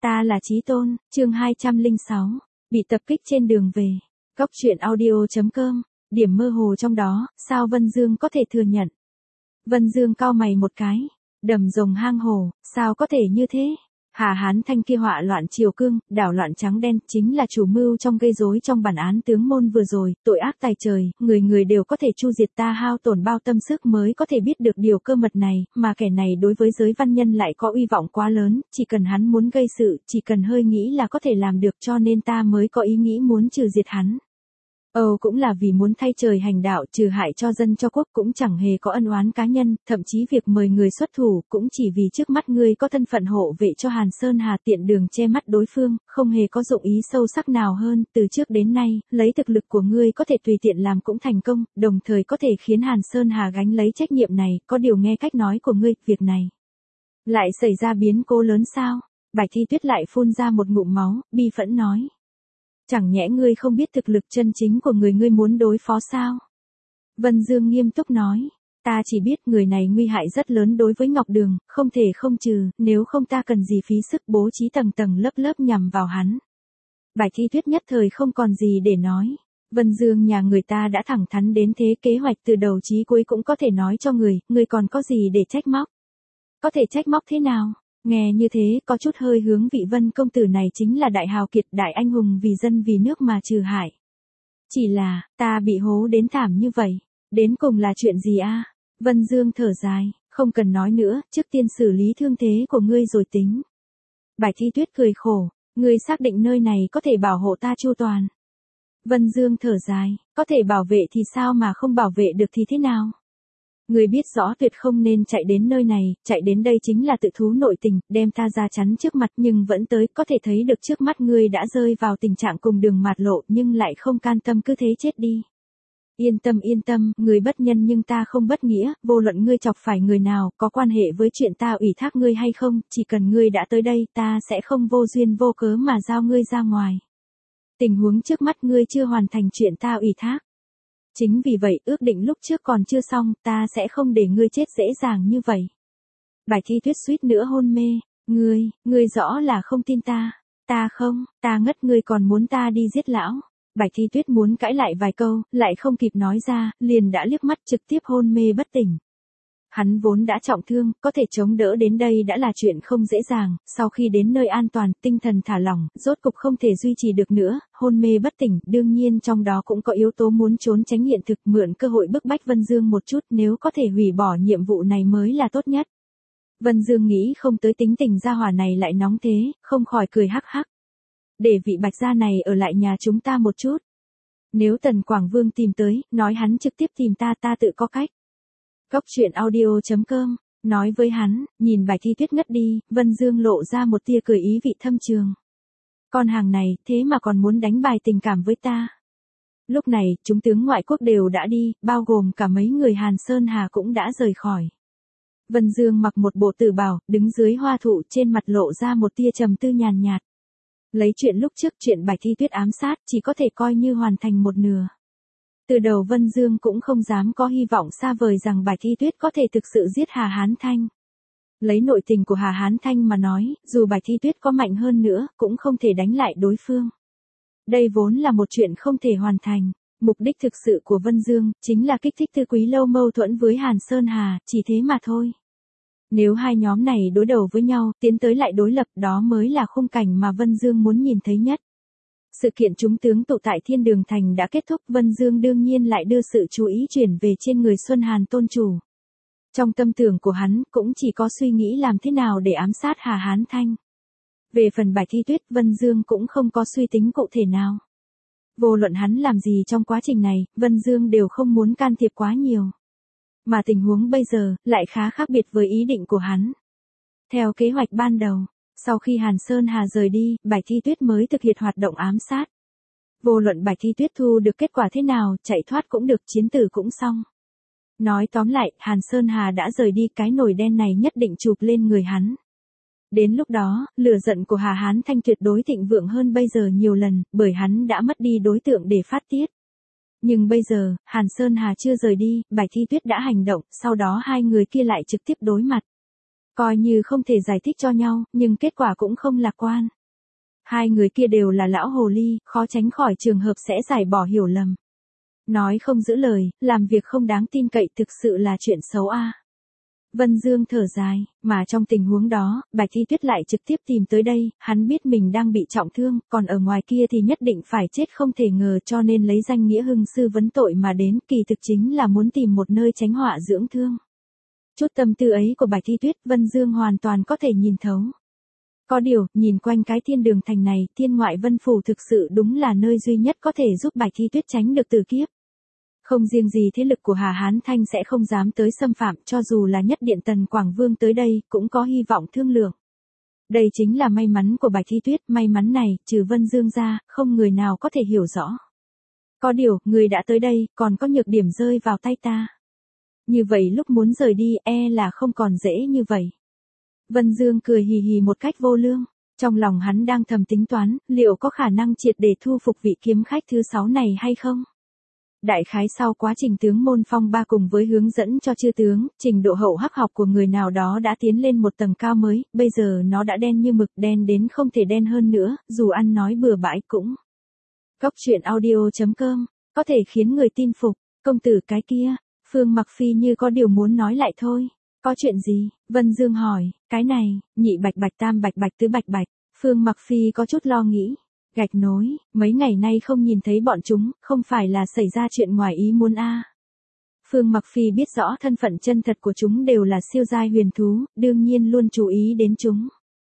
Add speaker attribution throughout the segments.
Speaker 1: Ta là Chí Tôn, chương 206, bị tập kích trên đường về. Góc truyện audio.com, điểm mơ hồ trong đó, sao Vân Dương có thể thừa nhận? Vân Dương cau mày một cái, đầm rồng hang hổ, sao có thể như thế? Hà Hán Thanh kia họa loạn triều cương, đảo loạn trắng đen, chính là chủ mưu trong gây rối trong bản án tướng môn vừa rồi, tội ác tài trời, người người đều có thể chu diệt, ta hao tổn bao tâm sức mới có thể biết được điều cơ mật này, mà kẻ này đối với giới văn nhân lại có uy vọng quá lớn, chỉ cần hắn muốn gây sự, chỉ cần hơi nghĩ là có thể làm được, cho nên ta mới có ý nghĩ muốn trừ diệt hắn. Cũng là vì muốn thay trời hành đạo, trừ hại cho dân cho quốc, cũng chẳng hề có ân oán cá nhân, thậm chí việc mời người xuất thủ cũng chỉ vì trước mắt ngươi có thân phận hộ vệ cho Hàn Sơn Hà, tiện đường che mắt đối phương, không hề có dụng ý sâu sắc nào hơn. Từ trước đến nay, lấy thực lực của ngươi có thể tùy tiện làm cũng thành công, đồng thời có thể khiến Hàn Sơn Hà gánh lấy trách nhiệm này, có điều nghe cách nói của ngươi, việc này lại xảy ra biến cố lớn sao? Bạch Thi Tuyết lại phun ra một ngụm máu, bi phẫn nói. Chẳng nhẽ ngươi không biết thực lực chân chính của người ngươi muốn đối phó sao? Vân Dương nghiêm túc nói, ta chỉ biết người này nguy hại rất lớn đối với Ngọc Đường, không thể không trừ, nếu không ta cần gì phí sức bố trí tầng tầng lớp lớp nhằm vào hắn. Bạch Thi Tuyết nhất thời không còn gì để nói. Vân Dương nhà người ta đã thẳng thắn đến thế, kế hoạch từ đầu chí cuối cũng có thể nói cho người còn có gì để trách móc? Có thể trách móc thế nào? Nghe như thế, có chút hơi hướng vị Vân công tử này chính là đại hào kiệt, đại anh hùng vì dân vì nước mà trừ hại. Chỉ là, ta bị hố đến thảm như vậy, đến cùng là chuyện gì a? Vân Dương thở dài, không cần nói nữa, trước tiên xử lý thương thế của ngươi rồi tính. Bạch Thi Tuyết cười khổ, ngươi xác định nơi này có thể bảo hộ ta chu toàn. Vân Dương thở dài, có thể bảo vệ thì sao mà không bảo vệ được thì thế nào? Ngươi biết rõ tuyệt không nên chạy đến nơi này, chạy đến đây chính là tự thú nội tình, đem ta ra chắn trước mặt nhưng vẫn tới, có thể thấy được trước mắt ngươi đã rơi vào tình trạng cùng đường mạt lộ nhưng lại không can tâm cứ thế chết đi. Yên tâm, ngươi bất nhân nhưng ta không bất nghĩa, vô luận ngươi chọc phải người nào, có quan hệ với chuyện ta ủy thác ngươi hay không, chỉ cần ngươi đã tới đây, ta sẽ không vô duyên vô cớ mà giao ngươi ra ngoài. Tình huống trước mắt ngươi chưa hoàn thành chuyện ta ủy thác. Chính vì vậy, ước định lúc trước còn chưa xong, ta sẽ không để ngươi chết dễ dàng như vậy. Bạch Thi Tuyết suýt nữa hôn mê, ngươi rõ là không tin ta. Ta ngất, ngươi còn muốn ta đi giết lão. Bạch Thi Tuyết muốn cãi lại vài câu, lại không kịp nói ra, liền đã liếc mắt trực tiếp hôn mê bất tỉnh. Hắn vốn đã trọng thương, có thể chống đỡ đến đây đã là chuyện không dễ dàng, sau khi đến nơi an toàn, tinh thần thả lỏng, rốt cục không thể duy trì được nữa, hôn mê bất tỉnh, đương nhiên trong đó cũng có yếu tố muốn trốn tránh hiện thực, mượn cơ hội bức bách Vân Dương một chút, nếu có thể hủy bỏ nhiệm vụ này mới là tốt nhất. Vân Dương nghĩ không tới tính tình gia hỏa này lại nóng thế, không khỏi cười hắc hắc. Để vị Bạch gia này ở lại nhà chúng ta một chút. Nếu Tần Quảng Vương tìm tới, nói hắn trực tiếp tìm ta tự có cách. Góc truyện audio.com, nói với hắn, nhìn Bạch Thi Tuyết ngất đi, Vân Dương lộ ra một tia cười ý vị thâm trường. Con hàng này, thế mà còn muốn đánh bài tình cảm với ta. Lúc này, chúng tướng ngoại quốc đều đã đi, bao gồm cả mấy người Hàn Sơn Hà cũng đã rời khỏi. Vân Dương mặc một bộ tử bào, đứng dưới hoa thụ, trên mặt lộ ra một tia trầm tư nhàn nhạt. Lấy chuyện lúc trước, chuyện Bạch Thi Tuyết ám sát, chỉ có thể coi như hoàn thành một nửa. Từ đầu Vân Dương cũng không dám có hy vọng xa vời rằng Bạch Thi Tuyết có thể thực sự giết Hà Hán Thanh. Lấy nội tình của Hà Hán Thanh mà nói, dù Bạch Thi Tuyết có mạnh hơn nữa, cũng không thể đánh lại đối phương. Đây vốn là một chuyện không thể hoàn thành. Mục đích thực sự của Vân Dương, chính là kích thích Tư Quý Lâu mâu thuẫn với Hàn Sơn Hà, chỉ thế mà thôi. Nếu hai nhóm này đối đầu với nhau, tiến tới lại đối lập, đó mới là khung cảnh mà Vân Dương muốn nhìn thấy nhất. Sự kiện chúng tướng tụ tại Thiên Đường Thành đã kết thúc, Vân Dương đương nhiên lại đưa sự chú ý chuyển về trên người Xuân Hàn tôn chủ. Trong tâm tưởng của hắn, cũng chỉ có suy nghĩ làm thế nào để ám sát Hà Hán Thanh. Về phần Bạch Thi Tuyết, Vân Dương cũng không có suy tính cụ thể nào. Vô luận hắn làm gì trong quá trình này, Vân Dương đều không muốn can thiệp quá nhiều. Mà tình huống bây giờ, lại khá khác biệt với ý định của hắn. Theo kế hoạch ban đầu, sau khi Hàn Sơn Hà rời đi, Bạch Thi Tuyết mới thực hiện hoạt động ám sát. Vô luận Bạch Thi Tuyết thu được kết quả thế nào, chạy thoát cũng được, chiến tử cũng xong. Nói tóm lại, Hàn Sơn Hà đã rời đi, cái nồi đen này nhất định chụp lên người hắn. Đến lúc đó, lửa giận của Hà Hán Thanh tuyệt đối thịnh vượng hơn bây giờ nhiều lần, bởi hắn đã mất đi đối tượng để phát tiết. Nhưng bây giờ, Hàn Sơn Hà chưa rời đi, Bạch Thi Tuyết đã hành động, sau đó hai người kia lại trực tiếp đối mặt. Coi như không thể giải thích cho nhau, nhưng kết quả cũng không lạc quan. Hai người kia đều là lão hồ ly, khó tránh khỏi trường hợp sẽ giải bỏ hiểu lầm. Nói không giữ lời, làm việc không đáng tin cậy thực sự là chuyện xấu a. Vân Dương thở dài, mà trong tình huống đó, Bạch Thi Tuyết lại trực tiếp tìm tới đây, hắn biết mình đang bị trọng thương, còn ở ngoài kia thì nhất định phải chết không thể ngờ cho nên lấy danh nghĩa hưng sư vấn tội mà đến, kỳ thực chính là muốn tìm một nơi tránh họa dưỡng thương. Chút tâm tư ấy của Bạch Thi Tuyết, Vân Dương hoàn toàn có thể nhìn thấu. Có điều, nhìn quanh cái thiên đường thành này, thiên ngoại vân phủ thực sự đúng là nơi duy nhất có thể giúp Bạch Thi Tuyết tránh được tử kiếp. Không riêng gì thế lực của Hà Hán Thanh sẽ không dám tới xâm phạm, cho dù là nhất điện Tần Quảng Vương tới đây, cũng có hy vọng thương lượng. Đây chính là may mắn của Bạch Thi Tuyết, may mắn này, trừ Vân Dương ra, không người nào có thể hiểu rõ. Có điều, người đã tới đây, còn có nhược điểm rơi vào tay ta. Như vậy lúc muốn rời đi, là không còn dễ như vậy. Vân Dương cười hì hì một cách vô lương. Trong lòng hắn đang thầm tính toán, liệu có khả năng triệt để thu phục vị kiếm khách thứ 6 này hay không? Đại khái sau quá trình tướng môn phong ba cùng với hướng dẫn cho chư tướng, trình độ hậu hắc học của người nào đó đã tiến lên một tầng cao mới, bây giờ nó đã đen như mực, đen đến không thể đen hơn nữa, dù ăn nói bừa bãi cũng. Cóc truyện audio.com, có thể khiến người tin phục, công tử cái kia, Phương Mặc Phi như có điều muốn nói lại thôi. Có chuyện gì? Vân Dương hỏi, cái này, nhị bạch bạch tam bạch bạch tứ bạch bạch, Phương Mặc Phi có chút lo nghĩ. Gạch nối, mấy ngày nay không nhìn thấy bọn chúng, không phải là xảy ra chuyện ngoài ý muốn a. Phương Mặc Phi biết rõ thân phận chân thật của chúng đều là siêu giai huyền thú, đương nhiên luôn chú ý đến chúng.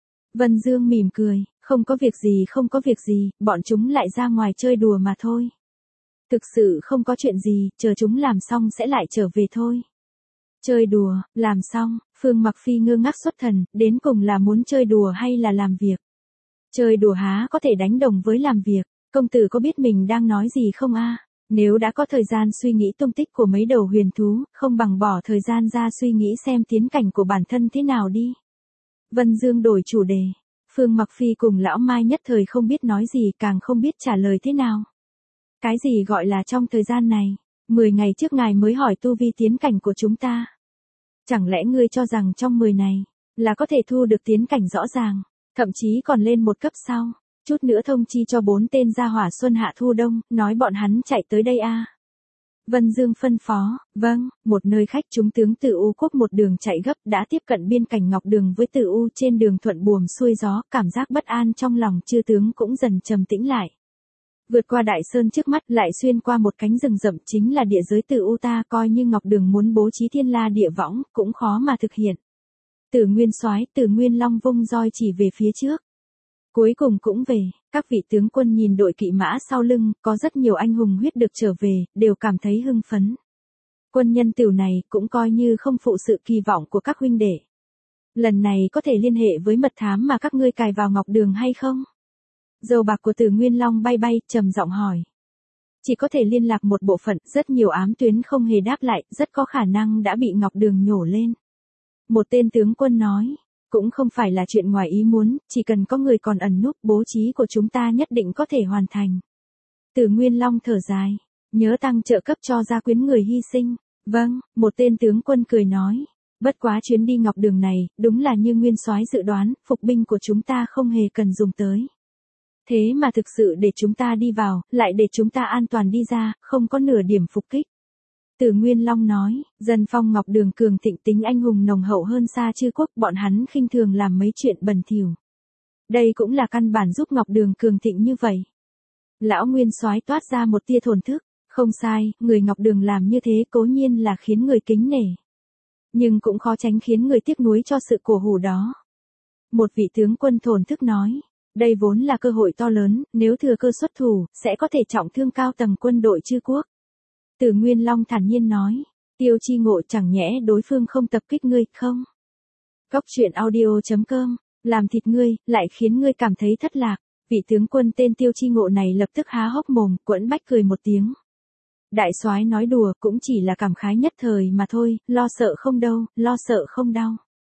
Speaker 1: Vân Dương mỉm cười, không có việc gì, bọn chúng lại ra ngoài chơi đùa mà thôi. Thực sự không có chuyện gì, chờ chúng làm xong sẽ lại trở về thôi. Chơi đùa, làm xong, Phương Mặc Phi ngơ ngác xuất thần, đến cùng là muốn chơi đùa hay là làm việc? Chơi đùa há có thể đánh đồng với làm việc, công tử có biết mình đang nói gì không a? Nếu đã có thời gian suy nghĩ tung tích của mấy đầu huyền thú, không bằng bỏ thời gian ra suy nghĩ xem tiến cảnh của bản thân thế nào đi. Vân Dương đổi chủ đề, Phương Mặc Phi cùng lão Mai nhất thời không biết nói gì, càng không biết trả lời thế nào. Cái gì gọi là trong thời gian này? 10 ngày trước ngài mới hỏi tu vi tiến cảnh của chúng ta. Chẳng lẽ ngươi cho rằng trong 10 này, là có thể thu được tiến cảnh rõ ràng, thậm chí còn lên một cấp sau, chút nữa thông chi cho 4 tên gia hỏa xuân hạ thu đông, nói bọn hắn chạy tới đây a. Vân Dương phân phó, vâng, một nơi khách chúng tướng Tử U quốc một đường chạy gấp đã tiếp cận biên cảnh Ngọc Đường với Tử U trên đường thuận buồm xuôi gió, cảm giác bất an trong lòng chư tướng cũng dần trầm tĩnh lại. Vượt qua đại sơn trước mắt lại xuyên qua một cánh rừng rậm chính là địa giới Tử U ta, coi như Ngọc Đường muốn bố trí thiên la địa võng cũng khó mà thực hiện. Tử Nguyên Soái, Tử Nguyên Long vung roi chỉ về phía trước. Cuối cùng cũng về, các vị tướng quân nhìn đội kỵ mã sau lưng, có rất nhiều anh hùng huyết được trở về, đều cảm thấy hưng phấn. Quân nhân Tửu này cũng coi như không phụ sự kỳ vọng của các huynh đệ. Lần này có thể liên hệ với mật thám mà các ngươi cài vào Ngọc Đường hay không? Dầu bạc của Tử Nguyên Long bay bay, trầm giọng hỏi. Chỉ có thể liên lạc một bộ phận, rất nhiều ám tuyến không hề đáp lại, rất có khả năng đã bị Ngọc Đường nhổ lên. Một tên tướng quân nói, cũng không phải là chuyện ngoài ý muốn, chỉ cần có người còn ẩn núp, bố trí của chúng ta nhất định có thể hoàn thành. Tử Nguyên Long thở dài, nhớ tăng trợ cấp cho gia quyến người hy sinh. Vâng, một tên tướng quân cười nói, bất quá chuyến đi Ngọc Đường này, đúng là như Nguyên Soái dự đoán, phục binh của chúng ta không hề cần dùng tới. Thế mà thực sự để chúng ta đi vào, lại để chúng ta an toàn đi ra, không có nửa điểm phục kích. Tử Nguyên Long nói, dân phong Ngọc Đường cường thịnh tính anh hùng nồng hậu hơn xa chư quốc, bọn hắn khinh thường làm mấy chuyện bẩn thỉu. Đây cũng là căn bản giúp Ngọc Đường cường thịnh như vậy. Lão Nguyên Soái toát ra một tia thổn thức, không sai, người Ngọc Đường làm như thế cố nhiên là khiến người kính nể. Nhưng cũng khó tránh khiến người tiếc nuối cho sự cổ hủ đó. Một vị tướng quân thổn thức nói, đây vốn là cơ hội to lớn, nếu thừa cơ xuất thủ, sẽ có thể trọng thương cao tầng quân đội chư quốc. Tử Nguyên Long thản nhiên nói, Tiêu Chi Ngộ chẳng nhẽ đối phương không tập kích ngươi, không? Cóc truyện audio.com, làm thịt ngươi, lại khiến ngươi cảm thấy thất lạc. Vị tướng quân tên Tiêu Chi Ngộ này lập tức há hốc mồm, quẫn bách cười một tiếng. Đại soái nói đùa cũng chỉ là cảm khái nhất thời mà thôi, lo sợ không đâu, lo sợ không đau.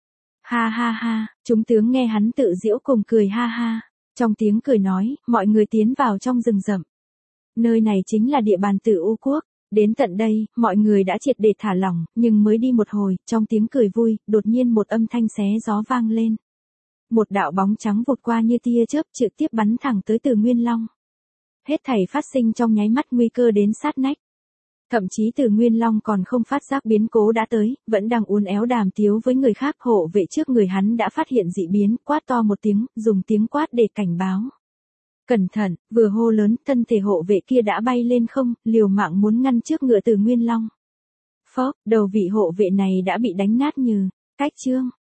Speaker 1: Ha ha ha, chúng tướng nghe hắn tự giễu cùng cười ha ha. Trong tiếng cười nói, mọi người tiến vào trong rừng rậm. Nơi này chính là địa bàn Tử U quốc. Đến tận đây, mọi người đã triệt để thả lỏng, nhưng mới đi một hồi, trong tiếng cười vui, đột nhiên một âm thanh xé gió vang lên. Một đạo bóng trắng vụt qua như tia chớp trực tiếp bắn thẳng tới Từ Nguyên Long. Hết thảy phát sinh trong nháy mắt, nguy cơ đến sát nách. Thậm chí Từ Nguyên Long còn không phát giác biến cố đã tới, vẫn đang uốn éo đàm tiếu với người khác. Hộ vệ trước người hắn đã phát hiện dị biến, quát to một tiếng, dùng tiếng quát để cảnh báo. Cẩn thận, vừa hô lớn, thân thể hộ vệ kia đã bay lên không, liều mạng muốn ngăn trước ngựa Từ Nguyên Long. Phốc, đầu vị hộ vệ này đã bị đánh nát như cách chương.